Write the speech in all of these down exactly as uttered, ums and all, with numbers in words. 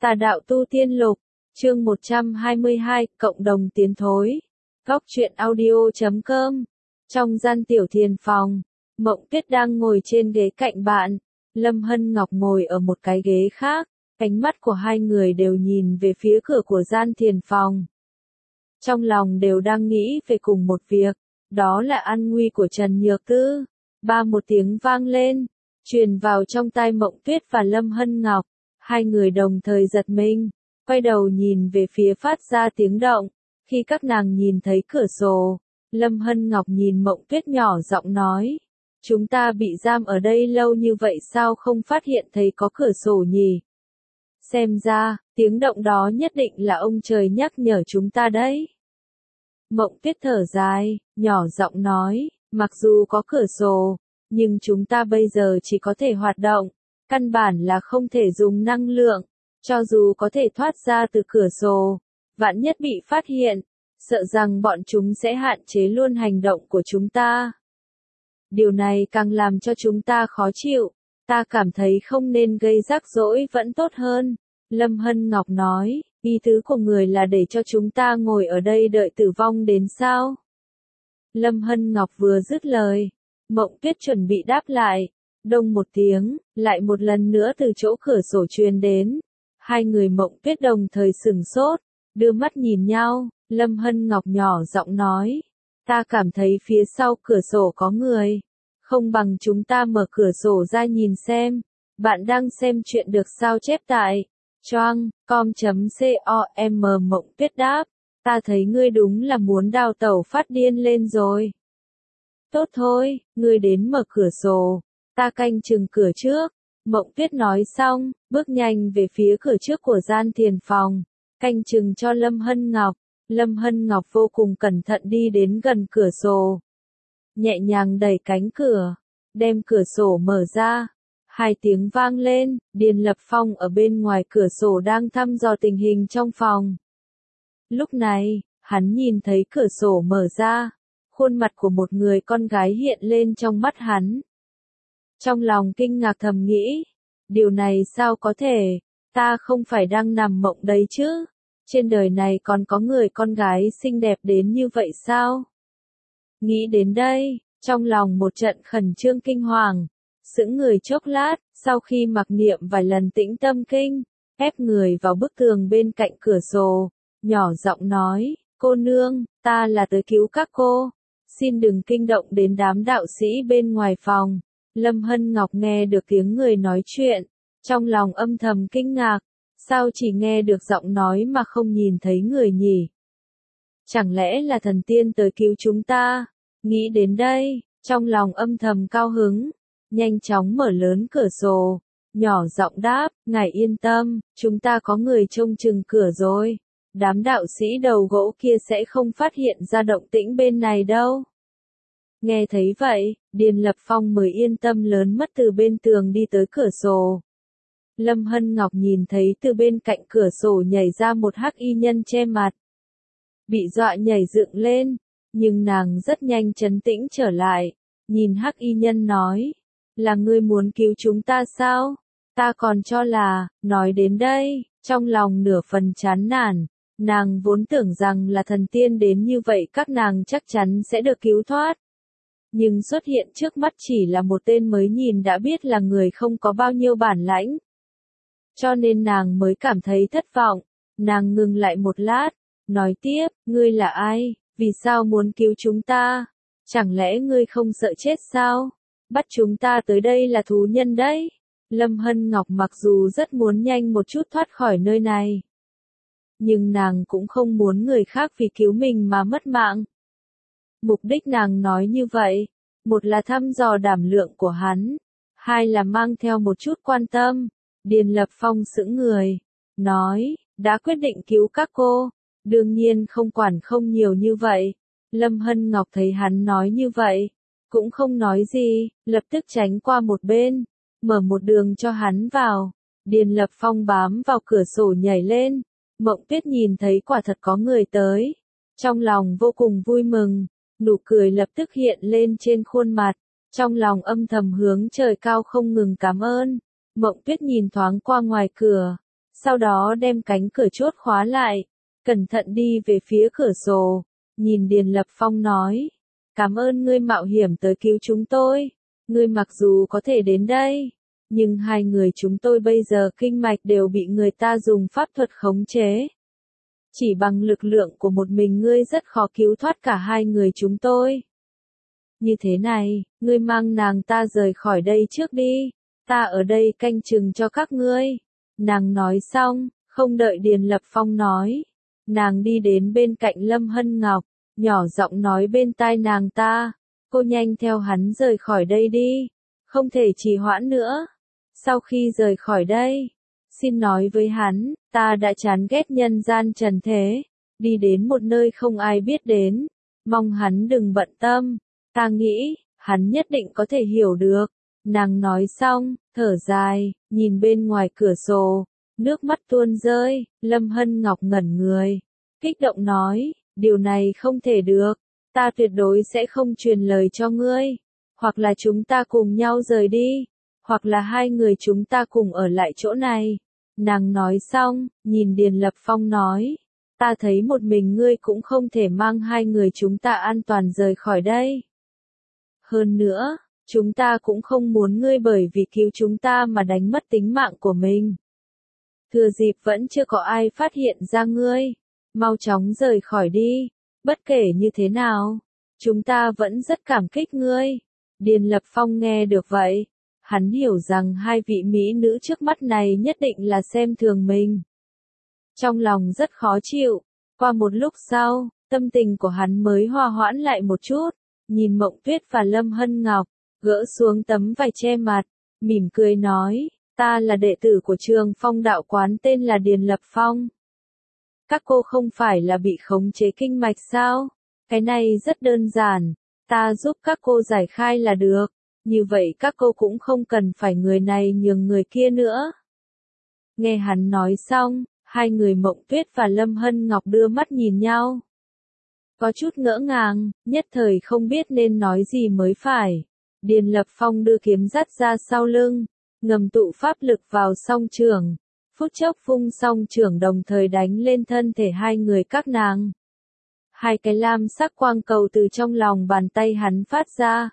Tà đạo tu tiên lục, chương một trăm hai mươi hai, cộng đồng tiến thối. Góc truyện audio chấm com. Trong gian tiểu thiền phòng, Mộng Tuyết đang ngồi trên ghế cạnh bạn, Lâm Hân Ngọc ngồi ở một cái ghế khác, ánh mắt của hai người đều nhìn về phía cửa của gian thiền phòng. Trong lòng đều đang nghĩ về cùng một việc, đó là an nguy của Trần Nhược Tư. Ba một tiếng vang lên, truyền vào trong tai Mộng Tuyết và Lâm Hân Ngọc. Hai người đồng thời giật mình, quay đầu nhìn về phía phát ra tiếng động. Khi các nàng nhìn thấy cửa sổ, Lâm Hân Ngọc nhìn Mộng Tuyết nhỏ giọng nói: chúng ta bị giam ở đây lâu như vậy sao không phát hiện thấy có cửa sổ nhỉ? Xem ra, tiếng động đó nhất định là ông trời nhắc nhở chúng ta đấy. Mộng Tuyết thở dài, nhỏ giọng nói, mặc dù có cửa sổ, nhưng chúng ta bây giờ chỉ có thể hoạt động, căn bản là không thể dùng năng lượng, cho dù có thể thoát ra từ cửa sổ, vạn nhất bị phát hiện, sợ rằng bọn chúng sẽ hạn chế luôn hành động của chúng ta. Điều này càng làm cho chúng ta khó chịu, ta cảm thấy không nên gây rắc rối vẫn tốt hơn. Lâm Hân Ngọc nói, ý tứ của người là để cho chúng ta ngồi ở đây đợi tử vong đến sao? Lâm Hân Ngọc vừa dứt lời, Mộng Tuyết chuẩn bị đáp lại, đông một tiếng, lại một lần nữa từ chỗ cửa sổ truyền đến. Hai người Mộng Tuyết đồng thời sửng sốt, đưa mắt nhìn nhau, Lâm Hân Ngọc nhỏ giọng nói, ta cảm thấy phía sau cửa sổ có người, không bằng chúng ta mở cửa sổ ra nhìn xem. Bạn đang xem chuyện được sao chép tại choang com chấm com. Mộng Tuyết đáp, ta thấy ngươi đúng là muốn đào tẩu phát điên lên rồi. Tốt thôi, ngươi đến mở cửa sổ, ta canh chừng cửa trước. Mộng Tuyết nói xong, bước nhanh về phía cửa trước của gian thiền phòng, canh chừng cho Lâm Hân Ngọc. Lâm Hân Ngọc vô cùng cẩn thận đi đến gần cửa sổ, nhẹ nhàng đẩy cánh cửa, đem cửa sổ mở ra. Hai tiếng vang lên, Điền Lập Phong ở bên ngoài cửa sổ đang thăm dò tình hình trong phòng. Lúc này, hắn nhìn thấy cửa sổ mở ra, khuôn mặt của một người con gái hiện lên trong mắt hắn. Trong lòng kinh ngạc thầm nghĩ, điều này sao có thể, ta không phải đang nằm mộng đấy chứ, trên đời này còn có người con gái xinh đẹp đến như vậy sao? Nghĩ đến đây, trong lòng một trận khẩn trương kinh hoàng, sững người chốc lát, sau khi mặc niệm vài lần tĩnh tâm kinh, ép người vào bức tường bên cạnh cửa sổ, nhỏ giọng nói, cô nương, ta là tới cứu các cô, xin đừng kinh động đến đám đạo sĩ bên ngoài phòng. Lâm Hân Ngọc nghe được tiếng người nói chuyện, trong lòng âm thầm kinh ngạc, sao chỉ nghe được giọng nói mà không nhìn thấy người nhỉ? Chẳng lẽ là thần tiên tới cứu chúng ta? Nghĩ đến đây, trong lòng âm thầm cao hứng, nhanh chóng mở lớn cửa sổ, nhỏ giọng đáp, ngài yên tâm, chúng ta có người trông chừng cửa rồi, đám đạo sĩ đầu gỗ kia sẽ không phát hiện ra động tĩnh bên này đâu. Nghe thấy vậy, Điền Lập Phong mới yên tâm lớn mất từ bên tường đi tới cửa sổ. Lâm Hân Ngọc nhìn thấy từ bên cạnh cửa sổ nhảy ra một hắc y nhân che mặt. Bị dọa nhảy dựng lên, nhưng nàng rất nhanh trấn tĩnh trở lại, nhìn hắc y nhân nói, là ngươi muốn cứu chúng ta sao? Ta còn cho là, nói đến đây, trong lòng nửa phần chán nản, nàng vốn tưởng rằng là thần tiên đến như vậy các nàng chắc chắn sẽ được cứu thoát. Nhưng xuất hiện trước mắt chỉ là một tên mới nhìn đã biết là người không có bao nhiêu bản lãnh. Cho nên nàng mới cảm thấy thất vọng, nàng ngừng lại một lát, nói tiếp, ngươi là ai, vì sao muốn cứu chúng ta, chẳng lẽ ngươi không sợ chết sao, bắt chúng ta tới đây là thú nhân đấy. Lâm Hân Ngọc mặc dù rất muốn nhanh một chút thoát khỏi nơi này, nhưng nàng cũng không muốn người khác vì cứu mình mà mất mạng. Mục đích nàng nói như vậy, một là thăm dò đảm lượng của hắn, hai là mang theo một chút quan tâm. Điền Lập Phong sững người, nói, đã quyết định cứu các cô, đương nhiên không quản không nhiều như vậy. Lâm Hân Ngọc thấy hắn nói như vậy, cũng không nói gì, lập tức tránh qua một bên, mở một đường cho hắn vào. Điền Lập Phong bám vào cửa sổ nhảy lên, Mộng Tuyết nhìn thấy quả thật có người tới, trong lòng vô cùng vui mừng, nụ cười lập tức hiện lên trên khuôn mặt, trong lòng âm thầm hướng trời cao không ngừng cảm ơn. Mộng Tuyết nhìn thoáng qua ngoài cửa, sau đó đem cánh cửa chốt khóa lại, cẩn thận đi về phía cửa sổ, nhìn Điền Lập Phong nói, cảm ơn ngươi mạo hiểm tới cứu chúng tôi, ngươi mặc dù có thể đến đây, nhưng hai người chúng tôi bây giờ kinh mạch đều bị người ta dùng pháp thuật khống chế. Chỉ bằng lực lượng của một mình ngươi rất khó cứu thoát cả hai người chúng tôi. Như thế này, ngươi mang nàng ta rời khỏi đây trước đi, ta ở đây canh chừng cho các ngươi. Nàng nói xong, không đợi Điền Lập Phong nói, nàng đi đến bên cạnh Lâm Hân Ngọc, nhỏ giọng nói bên tai nàng ta, cô nhanh theo hắn rời khỏi đây đi, không thể trì hoãn nữa. Sau khi rời khỏi đây, xin nói với hắn, ta đã chán ghét nhân gian trần thế, đi đến một nơi không ai biết đến, mong hắn đừng bận tâm, ta nghĩ, hắn nhất định có thể hiểu được. Nàng nói xong, thở dài, nhìn bên ngoài cửa sổ, nước mắt tuôn rơi, Lâm Hân Ngọc ngẩn người, kích động nói, điều này không thể được, ta tuyệt đối sẽ không truyền lời cho ngươi, hoặc là chúng ta cùng nhau rời đi, hoặc là hai người chúng ta cùng ở lại chỗ này. Nàng nói xong, nhìn Điền Lập Phong nói, ta thấy một mình ngươi cũng không thể mang hai người chúng ta an toàn rời khỏi đây. Hơn nữa, chúng ta cũng không muốn ngươi bởi vì cứu chúng ta mà đánh mất tính mạng của mình. Thừa dịp vẫn chưa có ai phát hiện ra ngươi, mau chóng rời khỏi đi, bất kể như thế nào, chúng ta vẫn rất cảm kích ngươi. Điền Lập Phong nghe được vậy, hắn hiểu rằng hai vị mỹ nữ trước mắt này nhất định là xem thường mình. Trong lòng rất khó chịu, qua một lúc sau, tâm tình của hắn mới hòa hoãn lại một chút, nhìn Mộng Tuyết và Lâm Hân Ngọc, gỡ xuống tấm vải che mặt, mỉm cười nói, ta là đệ tử của Trường Phong đạo quán tên là Điền Lập Phong. Các cô không phải là bị khống chế kinh mạch sao? Cái này rất đơn giản, ta giúp các cô giải khai là được, như vậy các cô cũng không cần phải người này nhường người kia nữa. Nghe hắn nói xong, hai người Mộng Tuyết và Lâm Hân Ngọc đưa mắt nhìn nhau. Có chút ngỡ ngàng, nhất thời không biết nên nói gì mới phải. Điền Lập Phong đưa kiếm dắt ra sau lưng, ngầm tụ pháp lực vào song trường, phút chốc vung song trường đồng thời đánh lên thân thể hai người các nàng. Hai cái lam sắc quang cầu từ trong lòng bàn tay hắn phát ra,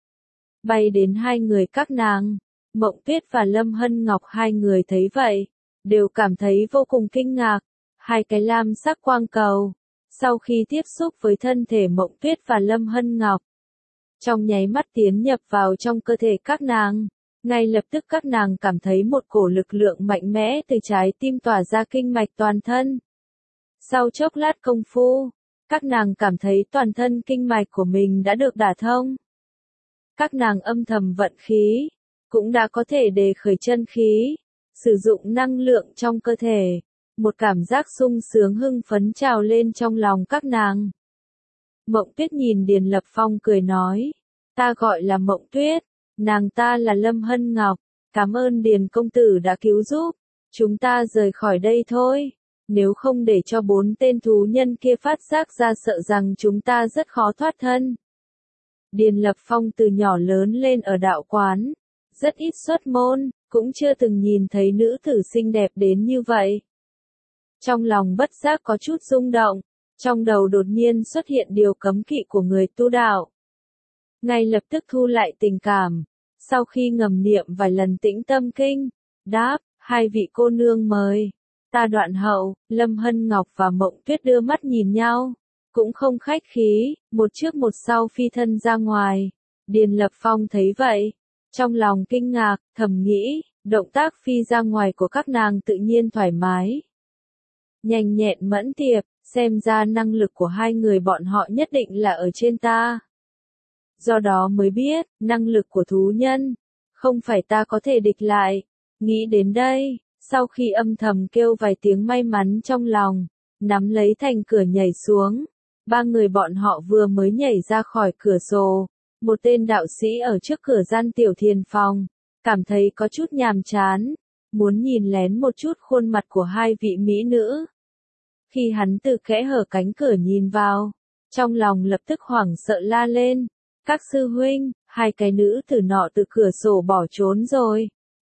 bay đến hai người các nàng. Mộng Tuyết và Lâm Hân Ngọc hai người thấy vậy, đều cảm thấy vô cùng kinh ngạc. Hai cái lam sắc quang cầu, sau khi tiếp xúc với thân thể Mộng Tuyết và Lâm Hân Ngọc, trong nháy mắt tiến nhập vào trong cơ thể các nàng, ngay lập tức các nàng cảm thấy một cổ lực lượng mạnh mẽ từ trái tim tỏa ra kinh mạch toàn thân. Sau chốc lát công phu, các nàng cảm thấy toàn thân kinh mạch của mình đã được đả thông. Các nàng âm thầm vận khí, cũng đã có thể đề khởi chân khí, sử dụng năng lượng trong cơ thể. Một cảm giác sung sướng hưng phấn trào lên trong lòng các nàng. Mộng Tuyết nhìn Điền Lập Phong cười nói, ta gọi là Mộng Tuyết, nàng ta là Lâm Hân Ngọc, cảm ơn Điền công tử đã cứu giúp, chúng ta rời khỏi đây thôi, nếu không để cho bốn tên thú nhân kia phát giác ra sợ rằng chúng ta rất khó thoát thân. Điền Lập Phong từ nhỏ lớn lên ở đạo quán, rất ít xuất môn, cũng chưa từng nhìn thấy nữ tử xinh đẹp đến như vậy. Trong lòng bất giác có chút rung động, trong đầu đột nhiên xuất hiện điều cấm kỵ của người tu đạo. Ngay lập tức thu lại tình cảm, sau khi ngầm niệm vài lần tĩnh tâm kinh, đáp, hai vị cô nương mời. Ta Đoạn Hậu, Lâm Hân Ngọc và Mộng Tuyết đưa mắt nhìn nhau, cũng không khách khí, một trước một sau phi thân ra ngoài. Điền Lập Phong thấy vậy, trong lòng kinh ngạc, thầm nghĩ, động tác phi ra ngoài của các nàng tự nhiên thoải mái, nhanh nhẹn mẫn tiệp, xem ra năng lực của hai người bọn họ nhất định là ở trên ta. Do đó mới biết, năng lực của thú nhân, không phải ta có thể địch lại. Nghĩ đến đây, sau khi âm thầm kêu vài tiếng may mắn trong lòng, nắm lấy thành cửa nhảy xuống. Ba người bọn họ vừa mới nhảy ra khỏi cửa sổ, một tên đạo sĩ ở trước cửa gian tiểu thiền phòng, cảm thấy có chút nhàm chán, muốn nhìn lén một chút khuôn mặt của hai vị mỹ nữ. Khi hắn từ kẽ hở cánh cửa nhìn vào, trong lòng lập tức hoảng sợ la lên, các sư huynh, hai cái nữ tử nọ từ cửa sổ bỏ trốn rồi.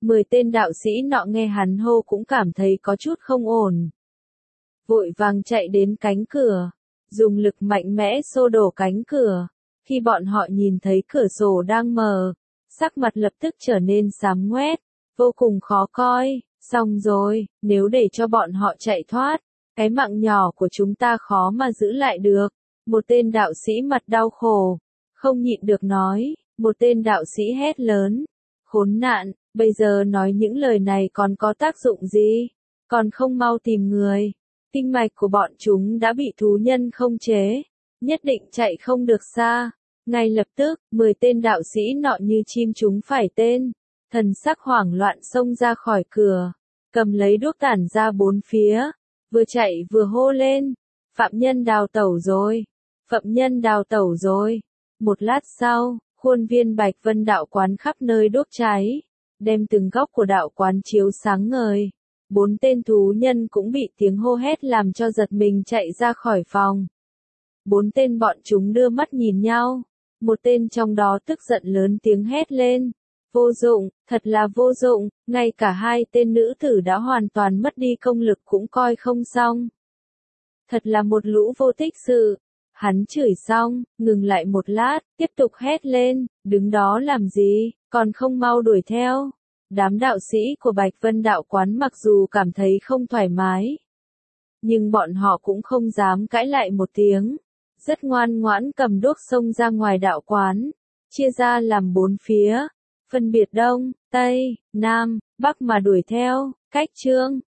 Mười tên đạo sĩ nọ nghe hắn hô cũng cảm thấy có chút không ổn. Vội vàng chạy đến cánh cửa, dùng lực mạnh mẽ xô đổ cánh cửa. Khi bọn họ nhìn thấy cửa sổ đang mở, sắc mặt lập tức trở nên xám ngoét, vô cùng khó coi. Xong rồi, nếu để cho bọn họ chạy thoát, cái mạng nhỏ của chúng ta khó mà giữ lại được. Một tên đạo sĩ mặt đau khổ, không nhịn được nói, một tên đạo sĩ hét lớn, khốn nạn, bây giờ nói những lời này còn có tác dụng gì, còn không mau tìm người. Kinh mạch của bọn chúng đã bị thú nhân không chế, nhất định chạy không được xa. Ngay lập tức, mười tên đạo sĩ nọ như chim chúng phải tên, thần sắc hoảng loạn xông ra khỏi cửa, cầm lấy đuốc tản ra bốn phía, vừa chạy vừa hô lên, phạm nhân đào tẩu rồi, phạm nhân đào tẩu rồi. Một lát sau, khuôn viên Bạch Vân đạo quán khắp nơi đốt cháy, đem từng góc của đạo quán chiếu sáng ngời. Bốn tên thú nhân cũng bị tiếng hô hét làm cho giật mình chạy ra khỏi phòng. Bốn tên bọn chúng đưa mắt nhìn nhau, một tên trong đó tức giận lớn tiếng hét lên, vô dụng, thật là vô dụng, ngay cả hai tên nữ tử đã hoàn toàn mất đi công lực cũng coi không xong. Thật là một lũ vô tích sự. Hắn chửi xong, ngừng lại một lát, tiếp tục hét lên, đứng đó làm gì, còn không mau đuổi theo. Đám đạo sĩ của Bạch Vân đạo quán mặc dù cảm thấy không thoải mái, nhưng bọn họ cũng không dám cãi lại một tiếng, rất ngoan ngoãn cầm đuốc xông ra ngoài đạo quán, chia ra làm bốn phía, phân biệt đông, tây, nam, bắc mà đuổi theo. Cách chương